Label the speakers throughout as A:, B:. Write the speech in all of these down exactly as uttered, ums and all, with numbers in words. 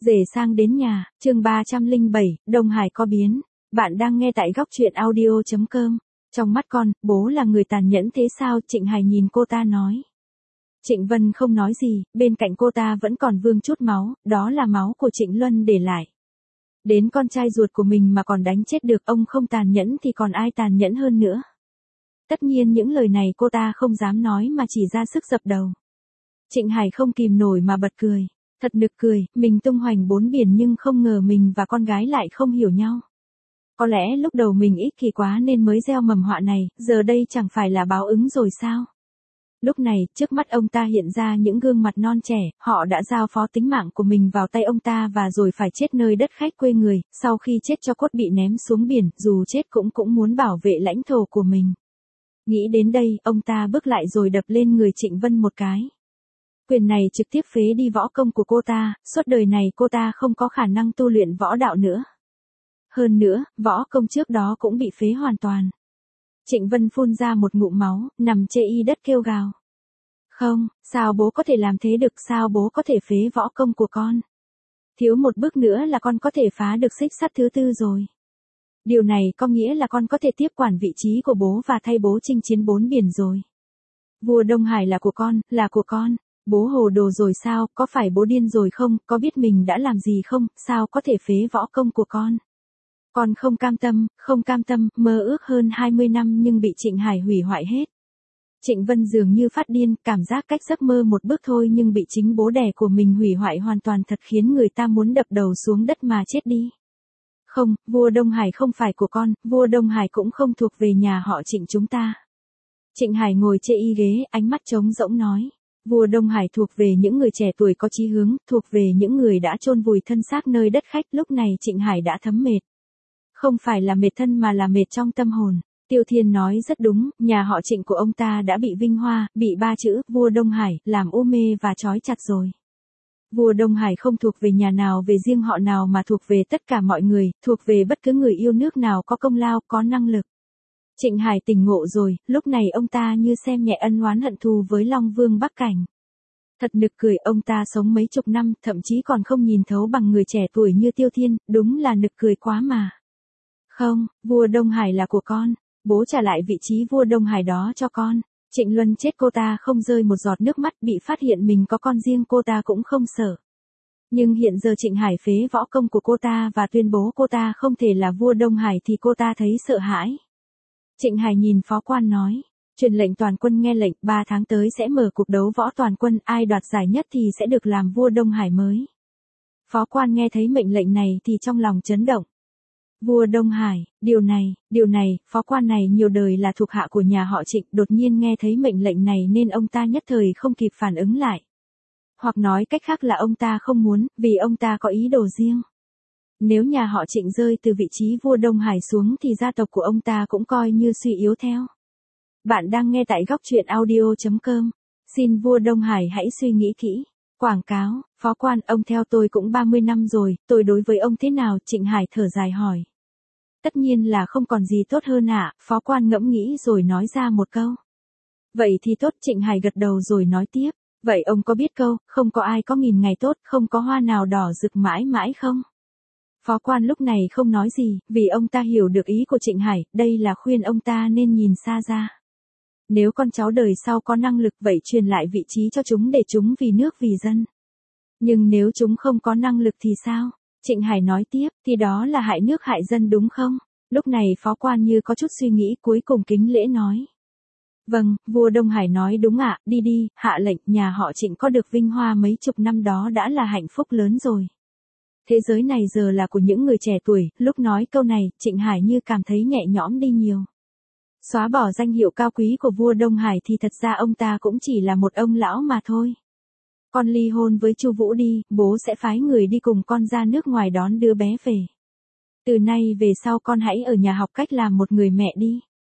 A: Rể sang đến nhà, chương ba trăm lẻ bảy, Đông Hải có biến. Bạn đang nghe tại góc truyện audio chấm com. Trong mắt con, bố là người tàn nhẫn thế sao? Trịnh Hải nhìn cô ta nói. Trịnh Vân không nói gì, bên cạnh cô ta vẫn còn vương chút máu, đó là máu của Trịnh Luân để lại. Đến con trai ruột của mình mà còn đánh chết được, ông không tàn nhẫn thì còn ai tàn nhẫn hơn nữa. Tất nhiên những lời này cô ta không dám nói mà chỉ ra sức dập đầu. Trịnh Hải không kìm nổi mà bật cười. Thật nực cười, mình tung hoành bốn biển nhưng không ngờ mình và con gái lại không hiểu nhau. Có lẽ lúc đầu mình ích kỷ quá nên mới gieo mầm họa này, giờ đây chẳng phải là báo ứng rồi sao? Lúc này, trước mắt ông ta hiện ra những gương mặt non trẻ, họ đã giao phó tính mạng của mình vào tay ông ta và rồi phải chết nơi đất khách quê người, sau khi chết cho cốt bị ném xuống biển, dù chết cũng cũng muốn bảo vệ lãnh thổ của mình. Nghĩ đến đây, ông ta bước lại rồi đập lên người Trịnh Vân một cái. Quyền này trực tiếp phế đi võ công của cô ta, suốt đời này cô ta không có khả năng tu luyện võ đạo nữa. Hơn nữa, võ công trước đó cũng bị phế hoàn toàn. Trịnh Vân phun ra một ngụm máu, nằm chê y đất kêu gào. Không, sao bố có thể làm thế được, sao bố có thể phế võ công của con? Thiếu một bước nữa là con có thể phá được xích sắt thứ tư rồi. Điều này có nghĩa là con có thể tiếp quản vị trí của bố và thay bố chinh chiến bốn biển rồi. Vua Đông Hải là của con, là của con. Bố hồ đồ rồi sao, có phải bố điên rồi không, có biết mình đã làm gì không, sao có thể phế võ công của con? Con không cam tâm, không cam tâm, mơ ước hơn hai mươi năm nhưng bị Trịnh Hải hủy hoại hết. Trịnh Vân dường như phát điên, cảm giác cách giấc mơ một bước thôi nhưng bị chính bố đẻ của mình hủy hoại hoàn toàn thật khiến người ta muốn đập đầu xuống đất mà chết đi. Không, vua Đông Hải không phải của con, vua Đông Hải cũng không thuộc về nhà họ Trịnh chúng ta. Trịnh Hải ngồi chê y ghế, ánh mắt trống rỗng nói. Vua Đông Hải thuộc về những người trẻ tuổi có chí hướng, thuộc về những người đã chôn vùi thân xác nơi đất khách, lúc này Trịnh Hải đã thấm mệt. Không phải là mệt thân mà là mệt trong tâm hồn. Tiêu Thiên nói rất đúng, nhà họ Trịnh của ông ta đã bị vinh hoa, bị ba chữ, vua Đông Hải, làm u mê và trói chặt rồi. Vua Đông Hải không thuộc về nhà nào về riêng họ nào mà thuộc về tất cả mọi người, thuộc về bất cứ người yêu nước nào có công lao, có năng lực. Trịnh Hải tỉnh ngộ rồi, lúc này ông ta như xem nhẹ ân oán hận thù với Long Vương Bắc Cảnh. Thật nực cười, ông ta sống mấy chục năm, thậm chí còn không nhìn thấu bằng người trẻ tuổi như Tiêu Thiên, đúng là nực cười quá mà. Không, vua Đông Hải là của con, bố trả lại vị trí vua Đông Hải đó cho con. Trịnh Luân chết cô ta không rơi một giọt nước mắt, bị phát hiện mình có con riêng cô ta cũng không sợ. Nhưng hiện giờ Trịnh Hải phế võ công của cô ta và tuyên bố cô ta không thể là vua Đông Hải thì cô ta thấy sợ hãi. Trịnh Hải nhìn phó quan nói, truyền lệnh toàn quân nghe lệnh, ba tháng tới sẽ mở cuộc đấu võ toàn quân, ai đoạt giải nhất thì sẽ được làm vua Đông Hải mới. Phó quan nghe thấy mệnh lệnh này thì trong lòng chấn động. Vua Đông Hải, điều này, điều này, phó quan này nhiều đời là thuộc hạ của nhà họ Trịnh, đột nhiên nghe thấy mệnh lệnh này nên ông ta nhất thời không kịp phản ứng lại. Hoặc nói cách khác là ông ta không muốn, vì ông ta có ý đồ riêng. Nếu nhà họ Trịnh rơi từ vị trí vua Đông Hải xuống thì gia tộc của ông ta cũng coi như suy yếu theo. Bạn đang nghe tại góc truyện audio chấm com. Xin vua Đông Hải hãy suy nghĩ kỹ. Quảng cáo, phó quan, ông theo tôi cũng ba mươi năm rồi, tôi đối với ông thế nào? Trịnh Hải thở dài hỏi. Tất nhiên là không còn gì tốt hơn ạ, à, phó quan ngẫm nghĩ rồi nói ra một câu. Vậy thì tốt, Trịnh Hải gật đầu rồi nói tiếp. Vậy ông có biết câu, không có ai có nghìn ngày tốt, không có hoa nào đỏ rực mãi mãi không? Phó quan lúc này không nói gì, vì ông ta hiểu được ý của Trịnh Hải, đây là khuyên ông ta nên nhìn xa ra. Nếu con cháu đời sau có năng lực vậy truyền lại vị trí cho chúng để chúng vì nước vì dân. Nhưng nếu chúng không có năng lực thì sao? Trịnh Hải nói tiếp, thì đó là hại nước hại dân đúng không? Lúc này phó quan như có chút suy nghĩ cuối cùng kính lễ nói. Vâng, vua Đông Hải nói đúng ạ, đi đi, hạ lệnh, nhà họ Trịnh có được vinh hoa mấy chục năm đó đã là hạnh phúc lớn rồi. Thế giới này giờ là của những người trẻ tuổi, lúc nói câu này, Trịnh Hải như cảm thấy nhẹ nhõm đi nhiều. Xóa bỏ danh hiệu cao quý của vua Đông Hải thì thật ra ông ta cũng chỉ là một ông lão mà thôi. Con ly hôn với Chu Vũ đi, bố sẽ phái người đi cùng con ra nước ngoài đón đứa bé về. Từ nay về sau con hãy ở nhà học cách làm một người mẹ đi.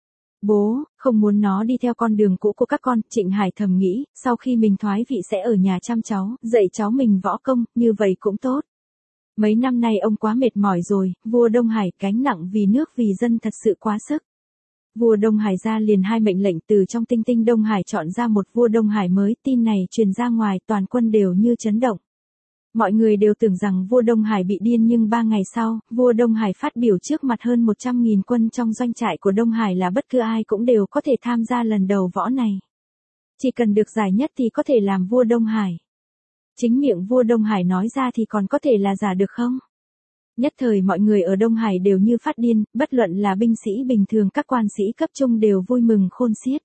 A: Bố, không muốn nó đi theo con đường cũ của các con, Trịnh Hải thầm nghĩ, sau khi mình thoái vị sẽ ở nhà chăm cháu, dạy cháu mình võ công, như vậy cũng tốt. Mấy năm nay ông quá mệt mỏi rồi, vua Đông Hải gánh nặng vì nước vì dân thật sự quá sức. Vua Đông Hải ra liền hai mệnh lệnh, từ trong tinh tinh Đông Hải chọn ra một vua Đông Hải mới, tin này truyền ra ngoài toàn quân đều như chấn động. Mọi người đều tưởng rằng vua Đông Hải bị điên nhưng ba ngày sau, vua Đông Hải phát biểu trước mặt hơn một trăm nghìn quân trong doanh trại của Đông Hải là bất cứ ai cũng đều có thể tham gia lần đầu võ này. Chỉ cần được giải nhất thì có thể làm vua Đông Hải. Chính miệng vua Đông Hải nói ra thì còn có thể là giả được không? Nhất thời mọi người ở Đông Hải đều như phát điên, bất luận là binh sĩ bình thường các quan sĩ cấp trung đều vui mừng khôn xiết.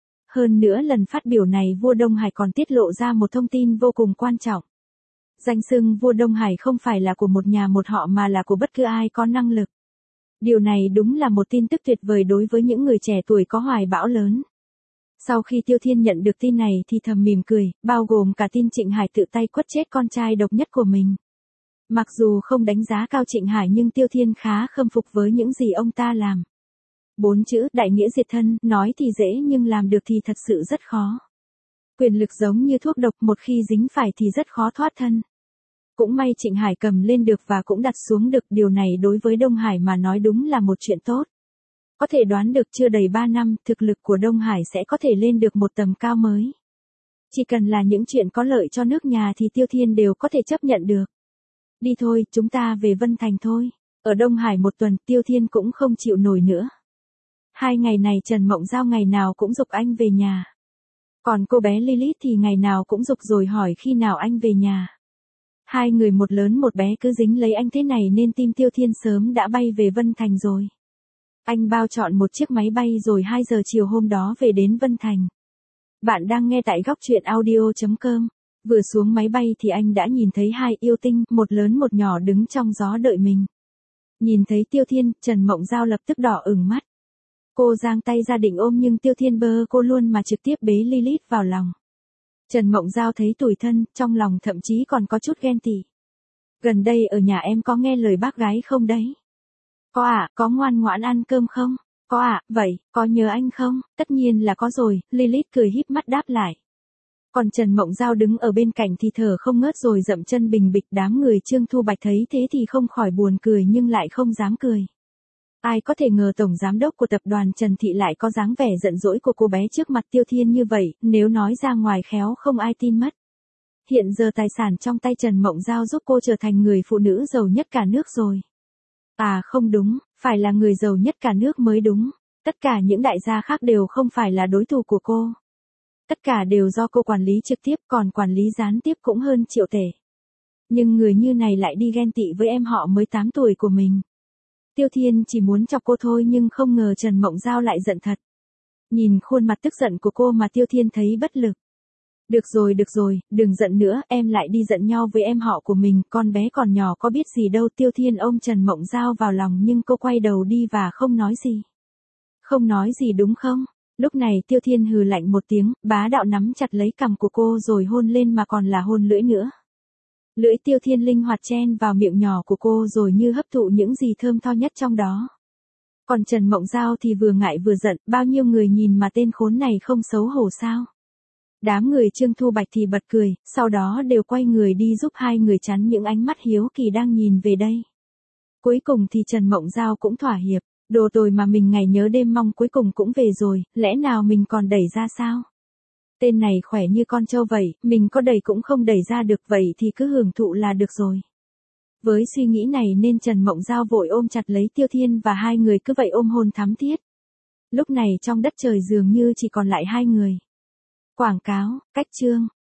A: Hơn nữa lần phát biểu này vua Đông Hải còn tiết lộ ra một thông tin vô cùng quan trọng. Danh xưng vua Đông Hải không phải là của một nhà một họ mà là của bất cứ ai có năng lực. Điều này đúng là một tin tức tuyệt vời đối với những người trẻ tuổi có hoài bão lớn. Sau khi Tiêu Thiên nhận được tin này thì thầm mỉm cười, bao gồm cả tin Trịnh Hải tự tay quất chết con trai độc nhất của mình. Mặc dù không đánh giá cao Trịnh Hải nhưng Tiêu Thiên khá khâm phục với những gì ông ta làm. Bốn chữ đại nghĩa diệt thân, nói thì dễ nhưng làm được thì thật sự rất khó. Quyền lực giống như thuốc độc, một khi dính phải thì rất khó thoát thân. Cũng may Trịnh Hải cầm lên được và cũng đặt xuống được, điều này đối với Đông Hải mà nói đúng là một chuyện tốt. Có thể đoán được chưa đầy ba năm, thực lực của Đông Hải sẽ có thể lên được một tầm cao mới. Chỉ cần là những chuyện có lợi cho nước nhà thì Tiêu Thiên đều có thể chấp nhận được. Đi thôi, chúng ta về Vân Thành thôi. Ở Đông Hải một tuần, Tiêu Thiên cũng không chịu nổi nữa. Hai ngày này Trần Mộng Giao ngày nào cũng giục anh về nhà. Còn cô bé Lilith thì ngày nào cũng giục rồi hỏi khi nào anh về nhà. Hai người một lớn một bé cứ dính lấy anh thế này nên tim Tiêu Thiên sớm đã bay về Vân Thành rồi. Anh bao chọn một chiếc máy bay rồi hai giờ chiều hôm đó về đến Vân Thành. Bạn đang nghe tại góc truyện audio chấm com. Vừa xuống máy bay thì anh đã nhìn thấy hai yêu tinh, một lớn một nhỏ đứng trong gió đợi mình. Nhìn thấy Tiêu Thiên, Trần Mộng Giao lập tức đỏ ửng mắt. Cô giang tay ra định ôm nhưng Tiêu Thiên bơ cô luôn mà trực tiếp bế Lilith vào lòng. Trần Mộng Giao thấy tủi thân, trong lòng thậm chí còn có chút ghen tị. Gần đây ở nhà em có nghe lời bác gái không đấy? Có ạ, à, có ngoan ngoãn ăn cơm không? Có ạ, à, vậy, có nhớ anh không? Tất nhiên là có rồi, Lilith cười híp mắt đáp lại. Còn Trần Mộng Giao đứng ở bên cạnh thì thở không ngớt rồi dậm chân bình bịch, đám người Trương Thu Bạch thấy thế thì không khỏi buồn cười nhưng lại không dám cười. Ai có thể ngờ tổng giám đốc của tập đoàn Trần Thị lại có dáng vẻ giận dỗi của cô bé trước mặt Tiêu Thiên như vậy, nếu nói ra ngoài khéo không ai tin mất. Hiện giờ tài sản trong tay Trần Mộng Giao giúp cô trở thành người phụ nữ giàu nhất cả nước rồi. À không đúng, phải là người giàu nhất cả nước mới đúng. Tất cả những đại gia khác đều không phải là đối thủ của cô. Tất cả đều do cô quản lý trực tiếp, còn quản lý gián tiếp cũng hơn triệu tể. Nhưng người như này lại đi ghen tị với em họ mới tám tuổi của mình. Tiêu Thiên chỉ muốn chọc cô thôi nhưng không ngờ Trần Mộng Giao lại giận thật. Nhìn khuôn mặt tức giận của cô mà Tiêu Thiên thấy bất lực. Được rồi được rồi, đừng giận nữa, em lại đi giận nhau với em họ của mình, con bé còn nhỏ có biết gì đâu. Tiêu Thiên ôm Trần Mộng Giao vào lòng nhưng cô quay đầu đi và không nói gì. Không nói gì đúng không? Lúc này Tiêu Thiên hừ lạnh một tiếng, bá đạo nắm chặt lấy cằm của cô rồi hôn lên mà còn là hôn lưỡi nữa. Lưỡi Tiêu Thiên linh hoạt chen vào miệng nhỏ của cô rồi như hấp thụ những gì thơm tho nhất trong đó. Còn Trần Mộng Giao thì vừa ngại vừa giận, bao nhiêu người nhìn mà tên khốn này không xấu hổ sao? Đám người Trương Thu Bạch thì bật cười, sau đó đều quay người đi giúp hai người chắn những ánh mắt hiếu kỳ đang nhìn về đây. Cuối cùng thì Trần Mộng Giao cũng thỏa hiệp, đồ tồi mà mình ngày nhớ đêm mong cuối cùng cũng về rồi, lẽ nào mình còn đẩy ra sao? Tên này khỏe như con trâu vậy, mình có đẩy cũng không đẩy ra được, vậy thì cứ hưởng thụ là được rồi. Với suy nghĩ này nên Trần Mộng Giao vội ôm chặt lấy Tiêu Thiên và hai người cứ vậy ôm hôn thắm thiết. Lúc này trong đất trời dường như chỉ còn lại hai người. Quảng cáo, cách chương.